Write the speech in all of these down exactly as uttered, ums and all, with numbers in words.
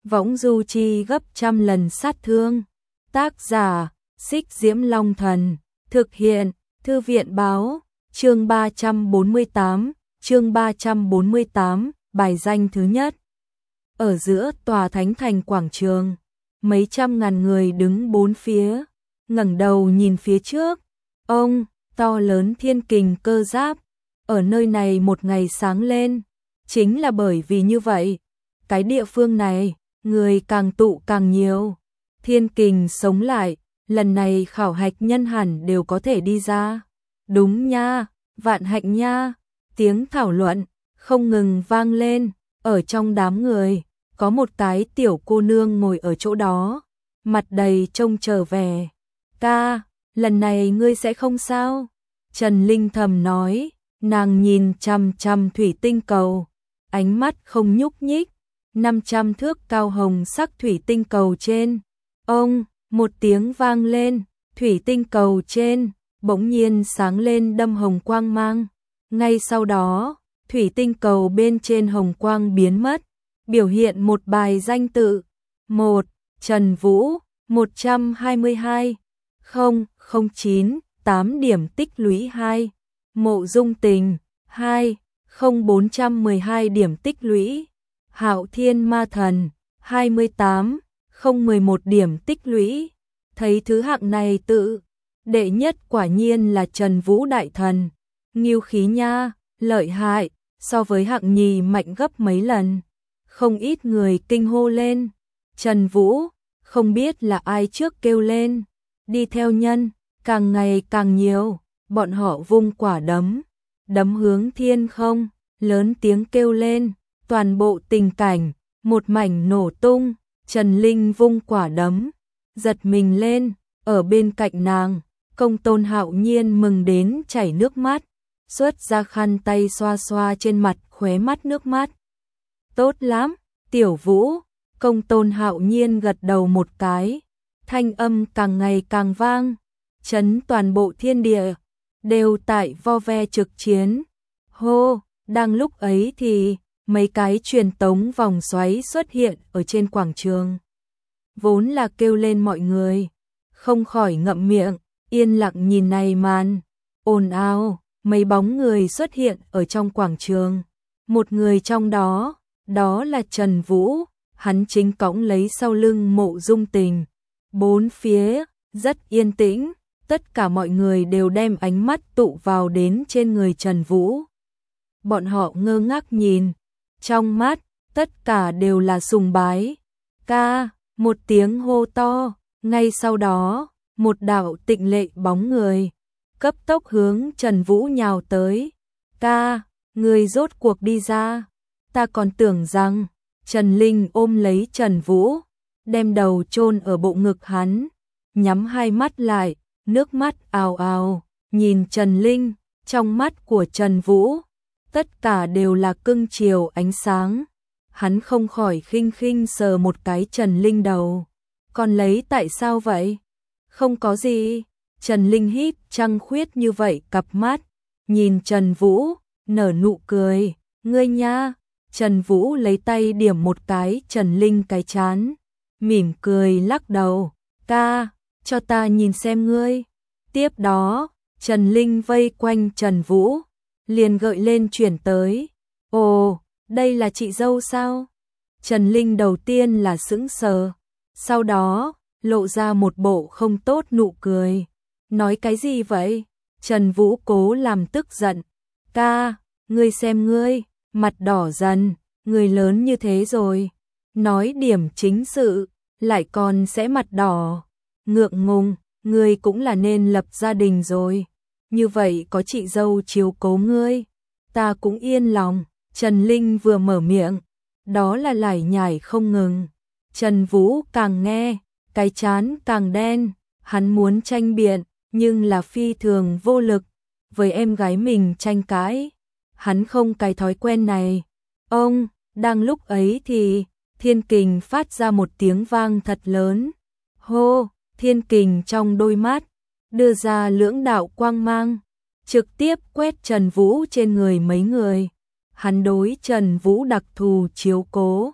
võng du chi gấp trăm lần sát thương. Tác giả, Xích Diễm Long Thần, thực hiện, Thư viện Báo, chương ba trăm bốn mươi tám, chương ba trăm bốn mươi tám, bài danh thứ nhất. Ở giữa tòa thánh thành quảng trường, mấy trăm ngàn người đứng bốn phía, ngẩng đầu nhìn phía trước. Ông, to lớn thiên kình cơ giáp, ở nơi này một ngày sáng lên, chính là bởi vì như vậy. Cái địa phương này, người càng tụ càng nhiều. Thiên kình sống lại, lần này khảo hạch nhân hẳn đều có thể đi ra. Đúng nha, vạn hạnh nha. Tiếng thảo luận không ngừng vang lên. Ở trong đám người, có một cái tiểu cô nương ngồi ở chỗ đó, mặt đầy trông trở về. Ca, lần này ngươi sẽ không sao? Trần Linh thầm nói, nàng nhìn chằm chằm thủy tinh cầu, ánh mắt không nhúc nhích. năm trăm thước cao hồng sắc thủy tinh cầu trên. Ông, một tiếng vang lên, thủy tinh cầu trên bỗng nhiên sáng lên đâm hồng quang mang. Ngay sau đó, thủy tinh cầu bên trên hồng quang biến mất, biểu hiện một bài danh tự. một. Trần Vũ, một trăm hai mươi hai nghìn không trăm chín, tám điểm tích lũy hai. Mộ Dung Tình, hai nghìn bốn trăm mười hai điểm tích lũy. Hạo Thiên Ma Thần, hai mươi tám nghìn không trăm mười một điểm tích lũy. Thấy thứ hạng này tự, đệ nhất quả nhiên là Trần Vũ đại thần. Nghiêu khí nha, lợi hại, so với hạng nhì mạnh gấp mấy lần. Không ít người kinh hô lên. Trần Vũ, không biết là ai trước kêu lên. Đi theo nhân, càng ngày càng nhiều, bọn họ vung quả đấm, đấm hướng thiên không, lớn tiếng kêu lên. Toàn bộ tình cảnh, một mảnh nổ tung. Trần Linh vung quả đấm, giật mình lên. Ở bên cạnh nàng, Công Tôn Hạo Nhiên mừng đến chảy nước mắt, xuất ra khăn tay xoa xoa trên mặt, khóe mắt nước mắt. Tốt lắm, Tiểu Vũ. Công Tôn Hạo Nhiên gật đầu một cái, thanh âm càng ngày càng vang, chấn toàn bộ thiên địa, đều tại vo ve trực chiến. Hô, đang lúc ấy thì mấy cái truyền tống vòng xoáy xuất hiện ở trên quảng trường. Vốn là kêu lên mọi người, không khỏi ngậm miệng, yên lặng nhìn này màn. Ồn ào, mấy bóng người xuất hiện ở trong quảng trường. Một người trong đó, đó là Trần Vũ, hắn chính cõng lấy sau lưng Mộ Dung Tình. Bốn phía, rất yên tĩnh, tất cả mọi người đều đem ánh mắt tụ vào đến trên người Trần Vũ. Bọn họ ngơ ngác nhìn. Trong mắt, tất cả đều là sùng bái. Ca, một tiếng hô to, ngay sau đó, một đạo tịnh lệ bóng người, cấp tốc hướng Trần Vũ nhào tới. Ca, người rốt cuộc đi ra. Ta còn tưởng rằng, Trần Linh ôm lấy Trần Vũ, đem đầu chôn ở bộ ngực hắn, nhắm hai mắt lại, nước mắt ào ào, nhìn Trần Linh, trong mắt của Trần Vũ. Tất cả đều là cưng chiều ánh sáng. Hắn không khỏi khinh khinh sờ một cái Trần Linh đầu. Còn lấy tại sao vậy? Không có gì. Trần Linh híp trăng khuyết như vậy cặp mắt, nhìn Trần Vũ, nở nụ cười. Ngươi nha. Trần Vũ lấy tay điểm một cái Trần Linh cái trán, mỉm cười lắc đầu. Ca, cho ta nhìn xem ngươi. Tiếp đó, Trần Linh vây quanh Trần Vũ, liền gợi lên chuyển tới. Ồ, đây là chị dâu sao? Trần Linh đầu tiên là sững sờ, sau đó lộ ra một bộ không tốt nụ cười. Nói cái gì vậy? Trần Vũ cố làm tức giận. Ca, ngươi xem ngươi, mặt đỏ dần, người lớn như thế rồi, nói điểm chính sự, lại còn sẽ mặt đỏ. Ngượng ngùng, ngươi cũng là nên lập gia đình rồi. Như vậy có chị dâu chiếu cố ngươi, ta cũng yên lòng. Trần Linh vừa mở miệng, đó là lải nhải không ngừng. Trần Vũ càng nghe, cái trán càng đen, hắn muốn tranh biện, nhưng là phi thường vô lực. Với em gái mình tranh cãi, hắn không cái thói quen này. Ông, đang lúc ấy thì, thiên kình phát ra một tiếng vang thật lớn. Hô, thiên kình trong đôi mắt đưa ra lưỡng đạo quang mang, trực tiếp quét Trần Vũ trên người mấy người. Hắn đối Trần Vũ đặc thù chiếu cố,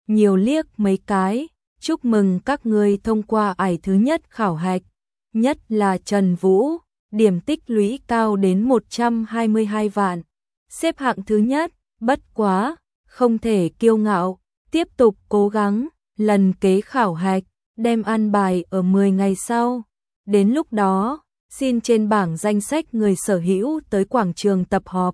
nhiều liếc mấy cái, chúc mừng các ngươi thông qua ải thứ nhất khảo hạch, nhất là Trần Vũ, điểm tích lũy cao đến một trăm hai mươi hai vạn, xếp hạng thứ nhất, bất quá, không thể kiêu ngạo, tiếp tục cố gắng, lần kế khảo hạch, đem an bài ở mười ngày sau, đến lúc đó, xin trên bảng danh sách người sở hữu tới quảng trường tập họp.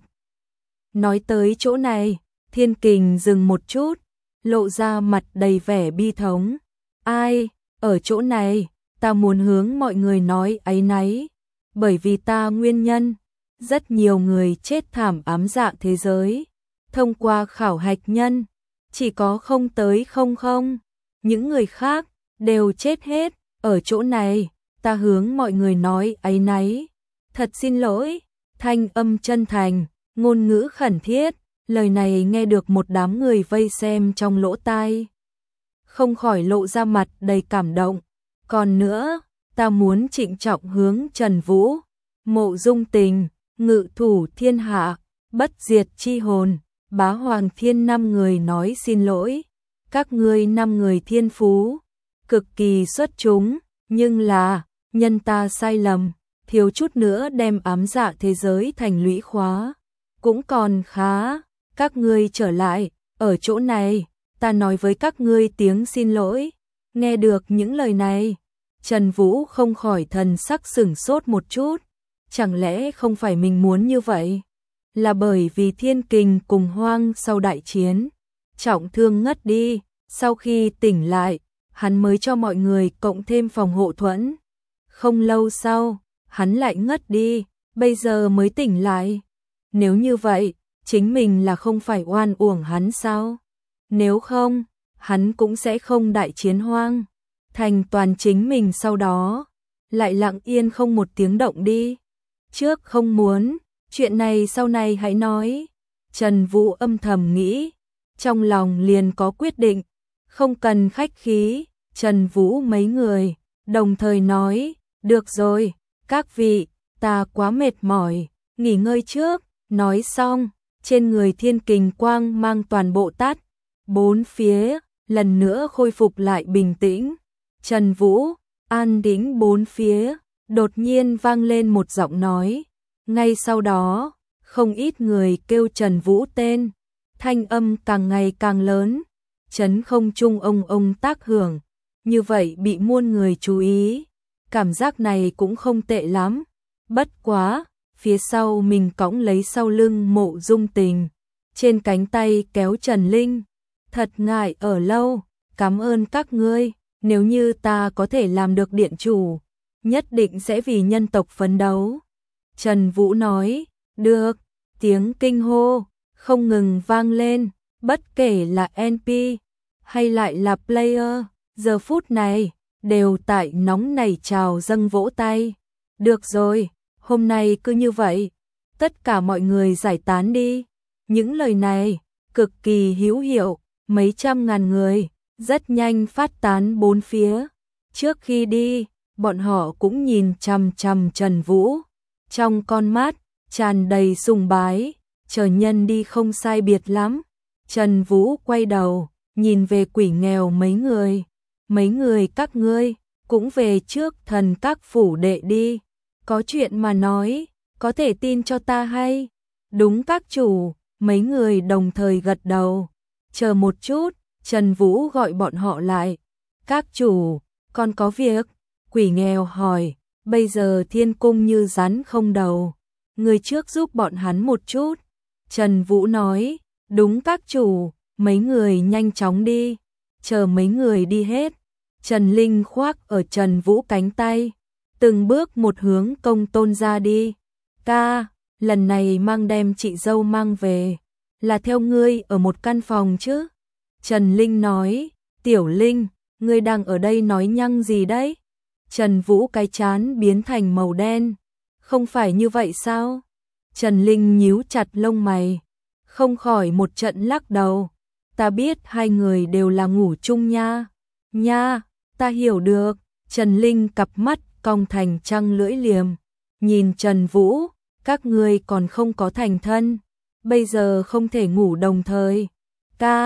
Nói tới chỗ này, Thiên Kình dừng một chút, lộ ra mặt đầy vẻ bi thống. Ai, ở chỗ này, ta muốn hướng mọi người nói áy náy, bởi vì ta nguyên nhân, rất nhiều người chết thảm ám dạ thế giới. Thông qua khảo hạch nhân, chỉ có không tới không không, những người khác đều chết hết. Ở chỗ này, ta hướng mọi người nói áy náy, thật xin lỗi, thanh âm chân thành, ngôn ngữ khẩn thiết, lời này nghe được một đám người vây xem trong lỗ tai, không khỏi lộ ra mặt đầy cảm động. Còn nữa, ta muốn trịnh trọng hướng Trần Vũ, Mộ Dung Tình, Ngự Thủ Thiên Hạ, Bất Diệt Chi Hồn, Bá Hoàng Thiên năm người nói xin lỗi. Các ngươi năm người thiên phú cực kỳ xuất chúng, nhưng là nhân ta sai lầm, thiếu chút nữa đem ám dạ thế giới thành lũy khóa, cũng còn khá. Các ngươi trở lại, ở chỗ này, ta nói với các ngươi tiếng xin lỗi. Nghe được những lời này, Trần Vũ không khỏi thần sắc sửng sốt một chút, chẳng lẽ không phải mình muốn như vậy? Là bởi vì Thiên Kình cùng Hoang sau đại chiến, trọng thương ngất đi, sau khi tỉnh lại, hắn mới cho mọi người cộng thêm phòng hộ thuẫn. Không lâu sau, hắn lại ngất đi, bây giờ mới tỉnh lại. Nếu như vậy, chính mình là không phải oan uổng hắn sao? Nếu không, hắn cũng sẽ không đại chiến Hoang thành toàn chính mình, sau đó lại lặng yên không một tiếng động đi. Trước không muốn, chuyện này sau này hãy nói. Trần Vũ âm thầm nghĩ, trong lòng liền có quyết định, không cần khách khí. Trần Vũ mấy người đồng thời nói, được rồi, các vị, ta quá mệt mỏi, nghỉ ngơi trước. Nói xong, trên người Thiên Kình quang mang toàn bộ tắt, bốn phía lần nữa khôi phục lại bình tĩnh. Trần Vũ, an tĩnh bốn phía, đột nhiên vang lên một giọng nói. Ngay sau đó, không ít người kêu Trần Vũ tên, thanh âm càng ngày càng lớn, chấn không trung ông ông tác hưởng, như vậy bị muôn người chú ý. Cảm giác này cũng không tệ lắm, bất quá, phía sau mình cõng lấy sau lưng Mộ Dung Tình, trên cánh tay kéo Trần Linh. Thật ngại ở lâu, cảm ơn các ngươi, nếu như ta có thể làm được điện chủ, nhất định sẽ vì nhân tộc phấn đấu. Trần Vũ nói, được, tiếng kinh hô, không ngừng vang lên, bất kể là en pê, hay lại là player, giờ phút này, đều tại nóng nảy trào dâng vỗ tay. Được rồi, hôm nay cứ như vậy, tất cả mọi người giải tán đi. Những lời này, cực kỳ hữu hiệu, mấy trăm ngàn người, rất nhanh phát tán bốn phía. Trước khi đi, bọn họ cũng nhìn chằm chằm Trần Vũ, trong con mắt tràn đầy sùng bái, chờ nhân đi không sai biệt lắm. Trần Vũ quay đầu, nhìn về Quỷ Nghèo mấy người, mấy người các ngươi, cũng về trước thần các phủ đệ đi, có chuyện mà nói, có thể tin cho ta hay? Đúng các chủ, mấy người đồng thời gật đầu. Chờ một chút, Trần Vũ gọi bọn họ lại. Các chủ, còn có việc? Quỷ Nghèo hỏi, bây giờ thiên cung như rắn không đầu, người trước giúp bọn hắn một chút. Trần Vũ nói, đúng các chủ, mấy người nhanh chóng đi. Chờ mấy người đi hết, Trần Linh khoác ở Trần Vũ cánh tay, từng bước một hướng công tôn ra đi. Ca, lần này mang đem chị dâu mang về, là theo ngươi ở một căn phòng chứ? Trần Linh nói, Tiểu Linh, ngươi đang ở đây nói nhăng gì đấy? Trần Vũ cái chán biến thành màu đen, không phải như vậy sao? Trần Linh nhíu chặt lông mày, không khỏi một trận lắc đầu. Ta biết hai người đều là ngủ chung nha. Nha, ta hiểu được. Trần Linh cặp mắt cong thành trăng lưỡi liềm, nhìn Trần Vũ, các ngươi còn không có thành thân, bây giờ không thể ngủ đồng thời. Ca,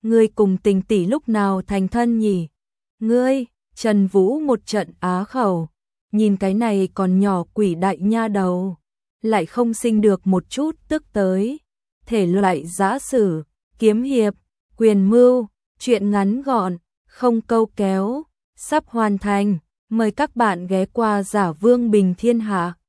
ngươi cùng Tình tỷ lúc nào thành thân nhỉ? Ngươi, Trần Vũ một trận á khẩu, nhìn cái này còn nhỏ quỷ đại nha đầu, lại không sinh được một chút tức tới. Thể loại giã sử, kiếm hiệp, quyền mưu, truyện ngắn gọn, không câu kéo, sắp hoàn thành, mời các bạn ghé qua Giả Vương Bình Thiên Hạ.